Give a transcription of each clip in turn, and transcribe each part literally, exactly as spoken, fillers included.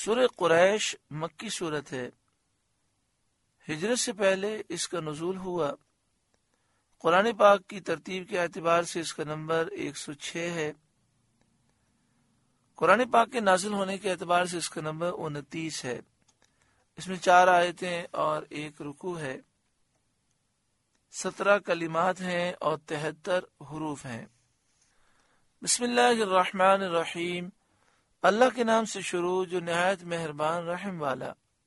سورہ قریش مکی صورت ہے۔ ہجرت سے پہلے اس کا نزول ہوا۔ قرآن پاک کی ترتیب کے اعتبار سے اس کا نمبر ایک سو چھ ہے۔ قرآن پاک کے نازل ہونے کے اعتبار سے اس کا نمبر انتیس ہے۔ اس میں چار آیتیں اور ایک رکوع ہے، سترہ کلمات ہیں اور تہتر حروف ہیں۔ بسم اللہ الرحمن الرحیم، اللہ کے نام سے شروع جو نہایت مہربان رحم والا۔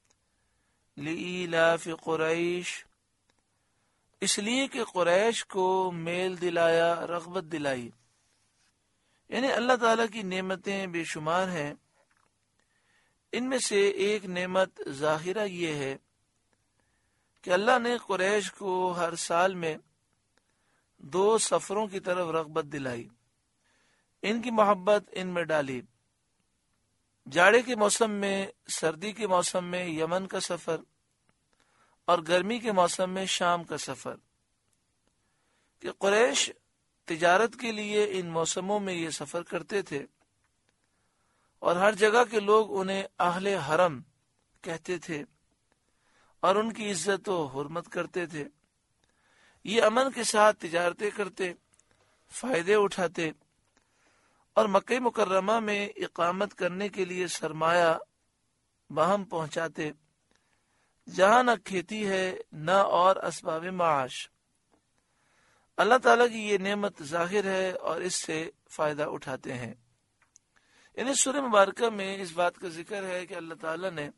لإیلاف قریش، اس لیے کہ قریش کو میل دلایا، رغبت دلائی، یعنی اللہ تعالیٰ کی نعمتیں بے شمار ہیں۔ ان میں سے ایک نعمت ظاہرہ یہ ہے کہ اللہ نے قریش کو ہر سال میں دو سفروں کی طرف رغبت دلائی، ان کی محبت ان میں ڈالی۔ جاڑے کے موسم میں، سردی کے موسم میں یمن کا سفر، اور گرمی کے موسم میں شام کا سفر، کہ قریش تجارت کے لیے ان موسموں میں یہ سفر کرتے تھے، اور ہر جگہ کے لوگ انہیں اہل حرم کہتے تھے اور ان کی عزت و حرمت کرتے تھے۔ یہ امن کے ساتھ تجارتیں کرتے، فائدے اٹھاتے، اور مکہ مکرمہ میں اقامت کرنے کے لیے سرمایہ باہم پہنچاتے، جہاں نہ کھیتی ہے نہ اور اسباب معاش۔ اللہ تعالیٰ کی یہ نعمت ظاہر ہے اور اس سے فائدہ اٹھاتے ہیں۔ یعنی سورہ مبارکہ میں اس بات کا ذکر ہے کہ اللہ تعالیٰ نے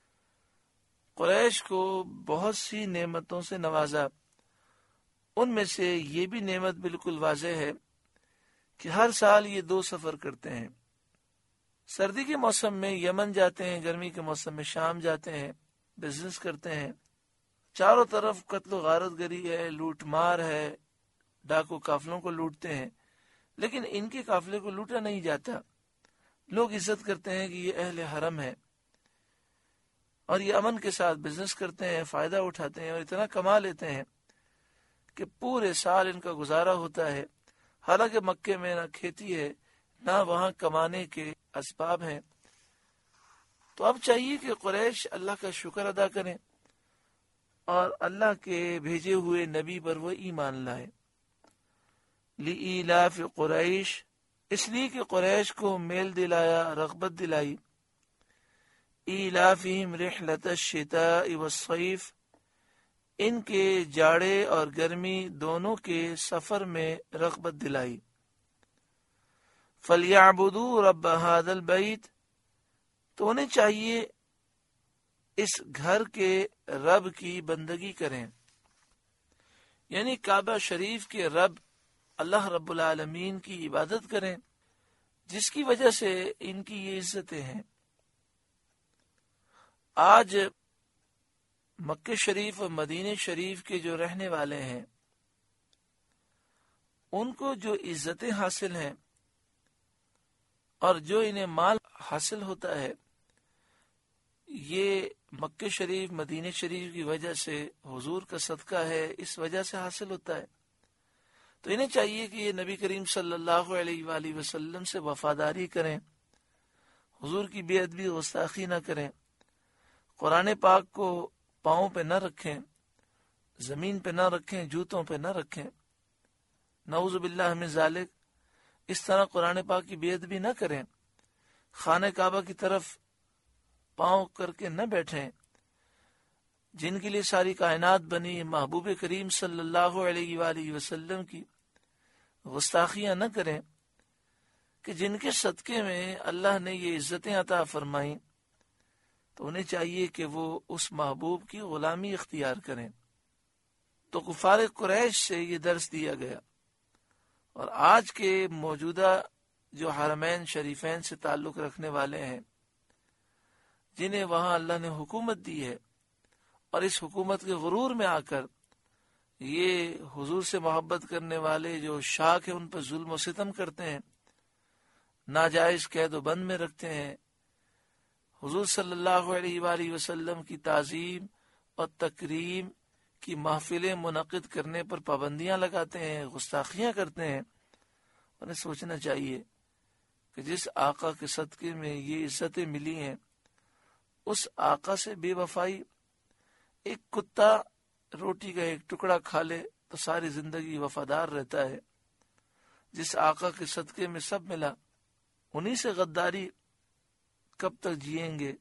قریش کو بہت سی نعمتوں سے نوازا۔ ان میں سے یہ بھی نعمت بالکل واضح ہے کہ ہر سال یہ دو سفر کرتے ہیں۔ سردی کے موسم میں یمن جاتے ہیں، گرمی کے موسم میں شام جاتے ہیں، بزنس کرتے ہیں۔ چاروں طرف قتل و غارت گری ہے، لوٹ مار ہے، ڈاکو قافلوں کو لوٹتے ہیں، لیکن ان کے قافلے کو لوٹا نہیں جاتا۔ لوگ عزت کرتے ہیں کہ یہ اہل حرم ہے، اور یہ امن کے ساتھ بزنس کرتے ہیں، فائدہ اٹھاتے ہیں، اور اتنا کما لیتے ہیں کہ پورے سال ان کا گزارا ہوتا ہے۔ حالانکہ مکے میں نہ کھیتی ہے نہ وہاں کمانے کے اسباب ہیں۔ تو اب چاہیے کہ قریش اللہ کا شکر ادا کریں اور اللہ کے بھیجے ہوئے نبی پر وہ ایمان لائیں۔ لإیلاف قریش، اس لیے کہ قریش کو میل دلایا، رغبت دلائی۔ ایلافہم رحلۃ الشتاء والصیف، ان کے جاڑے اور گرمی دونوں کے سفر میں رغبت دلائی۔ فَلْيَعْبُدُوا رَبَّ هَذَا الْبَيْتِ، تو انہیں چاہیے اس گھر کے رب کی بندگی کریں، یعنی کعبہ شریف کے رب اللہ رب العالمین کی عبادت کریں، جس کی وجہ سے ان کی یہ عزتیں ہیں۔ آج مکہ شریف اور مدینہ شریف کے جو رہنے والے ہیں، ان کو جو عزتیں حاصل ہیں اور جو انہیں مال حاصل ہوتا ہے، یہ مکہ شریف مدینہ شریف کی وجہ سے، حضور کا صدقہ ہے، اس وجہ سے حاصل ہوتا ہے۔ تو انہیں چاہیے کہ یہ نبی کریم صلی اللہ علیہ وآلہ وسلم سے وفاداری کریں، حضور کی بے ادبی گستاخی نہ کریں، قرآن پاک کو پاؤں پہ نہ رکھیں، زمین پہ نہ رکھیں، جوتوں پہ نہ رکھیں، نعوذ باللہ من ذالک، اس طرح قرآن پاک کی بے ادبی نہ کریں، خانہ کعبہ کی طرف پاؤں کر کے نہ بیٹھیں، جن کے لیے ساری کائنات بنی، محبوب کریم صلی اللہ علیہ وآلہ وسلم کی گستاخیاں نہ کریں، کہ جن کے صدقے میں اللہ نے یہ عزتیں عطا فرمائیں، تو انہیں چاہیے کہ وہ اس محبوب کی غلامی اختیار کریں۔ تو کفار قریش سے یہ درس دیا گیا، اور آج کے موجودہ جو حرمین شریفین سے تعلق رکھنے والے ہیں، جنہیں وہاں اللہ نے حکومت دی ہے، اور اس حکومت کے غرور میں آ کر یہ حضور سے محبت کرنے والے جو شاک ہیں ان پر ظلم و ستم کرتے ہیں، ناجائز قید و بند میں رکھتے ہیں، حضور صلی اللہ علیہ وآلہ وسلم کی تعظیم اور تکریم کی محفلیں منعقد کرنے پر پابندیاں لگاتے ہیں، گستاخیاں کرتے ہیں۔ انہیں سوچنا چاہیے کہ جس آقا کے صدقے میں یہ عزتیں ملی ہیں، اس آقا سے بے وفائی، ایک کتا روٹی کا ایک ٹکڑا کھا لے تو ساری زندگی وفادار رہتا ہے، جس آقا کے صدقے میں سب ملا، انہی سے غداری کب تک جئیں گے؟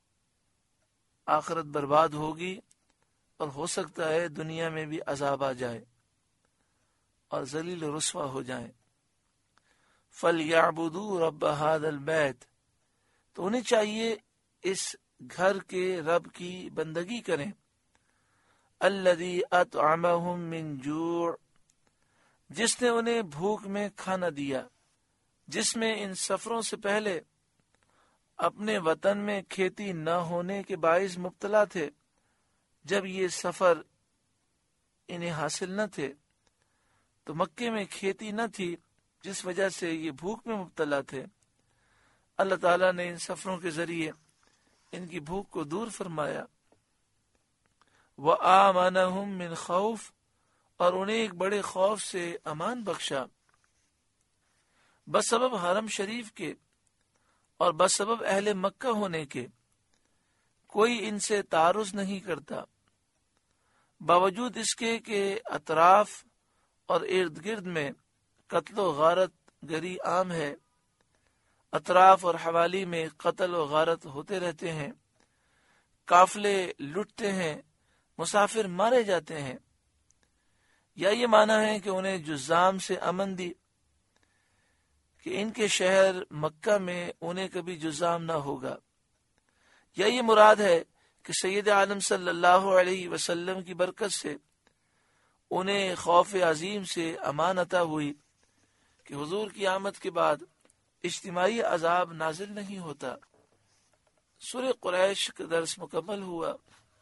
آخرت برباد ہوگی اور ہو سکتا ہے دنیا میں بھی عذاب آ جائے اور ذلیل و رسوا ہو جائیں۔ فَلْيَعْبُدُوا رَبَّ هَذَا الْبَيْتِ، تو انہیں چاہیے اس گھر کے رب کی بندگی کریں، الَّذِي أَطْعَمَهُم مِّن جُوعٍ، جس نے انہیں بھوک میں کھانا دیا، جس میں ان سفروں سے پہلے اپنے وطن میں کھیتی نہ ہونے کے باعث مبتلا تھے، جب یہ سفر انہیں حاصل نہ تھے تو مکے میں کھیتی نہ تھی، جس وجہ سے یہ بھوک میں مبتلا تھے۔ اللہ تعالیٰ نے ان سفروں کے ذریعے ان کی بھوک کو دور فرمایا۔ وَآمَنَهُم مِّن خَوْفٍ، اور انہیں ایک بڑے خوف سے امان بخشا، بسبب حرم شریف کے اور بسبب اہل مکہ ہونے کے کوئی ان سے تعرض نہیں کرتا، باوجود اس کے کہ اطراف اور ارد گرد میں قتل و غارت گری عام ہے، اطراف اور حوالی میں قتل و غارت ہوتے رہتے ہیں، قافلے لٹتے ہیں، مسافر مارے جاتے ہیں، یا یہ معنی ہے کہ انہیں جذام سے امن دی کہ ان کے شہر مکہ میں انہیں کبھی جذام نہ ہوگا، یا یہ مراد ہے کہ سید عالم صلی اللہ علیہ وسلم کی برکت سے انہیں خوف عظیم سے امان عطا ہوئی کہ حضور کی آمد کے بعد اجتماعی عذاب نازل نہیں ہوتا۔ سورہ قریش کا درس مکمل ہوا۔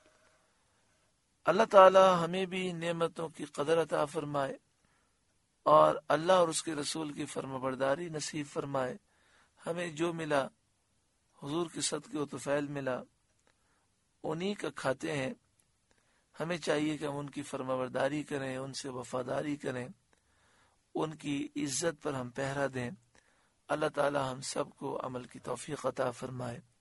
اللہ تعالی ہمیں بھی نعمتوں کی قدر عطا فرمائے اور اللہ اور اس کے رسول کی فرمانبرداری نصیب فرمائے۔ ہمیں جو ملا حضور کے صدقے و طفیل ملا، انہی کا کھاتے ہیں۔ ہمیں چاہیے کہ ہم ان کی فرمانبرداری کریں، ان سے وفاداری کریں، ان کی عزت پر ہم پہرا دیں۔ اللہ تعالی ہم سب کو عمل کی توفیق عطا فرمائے۔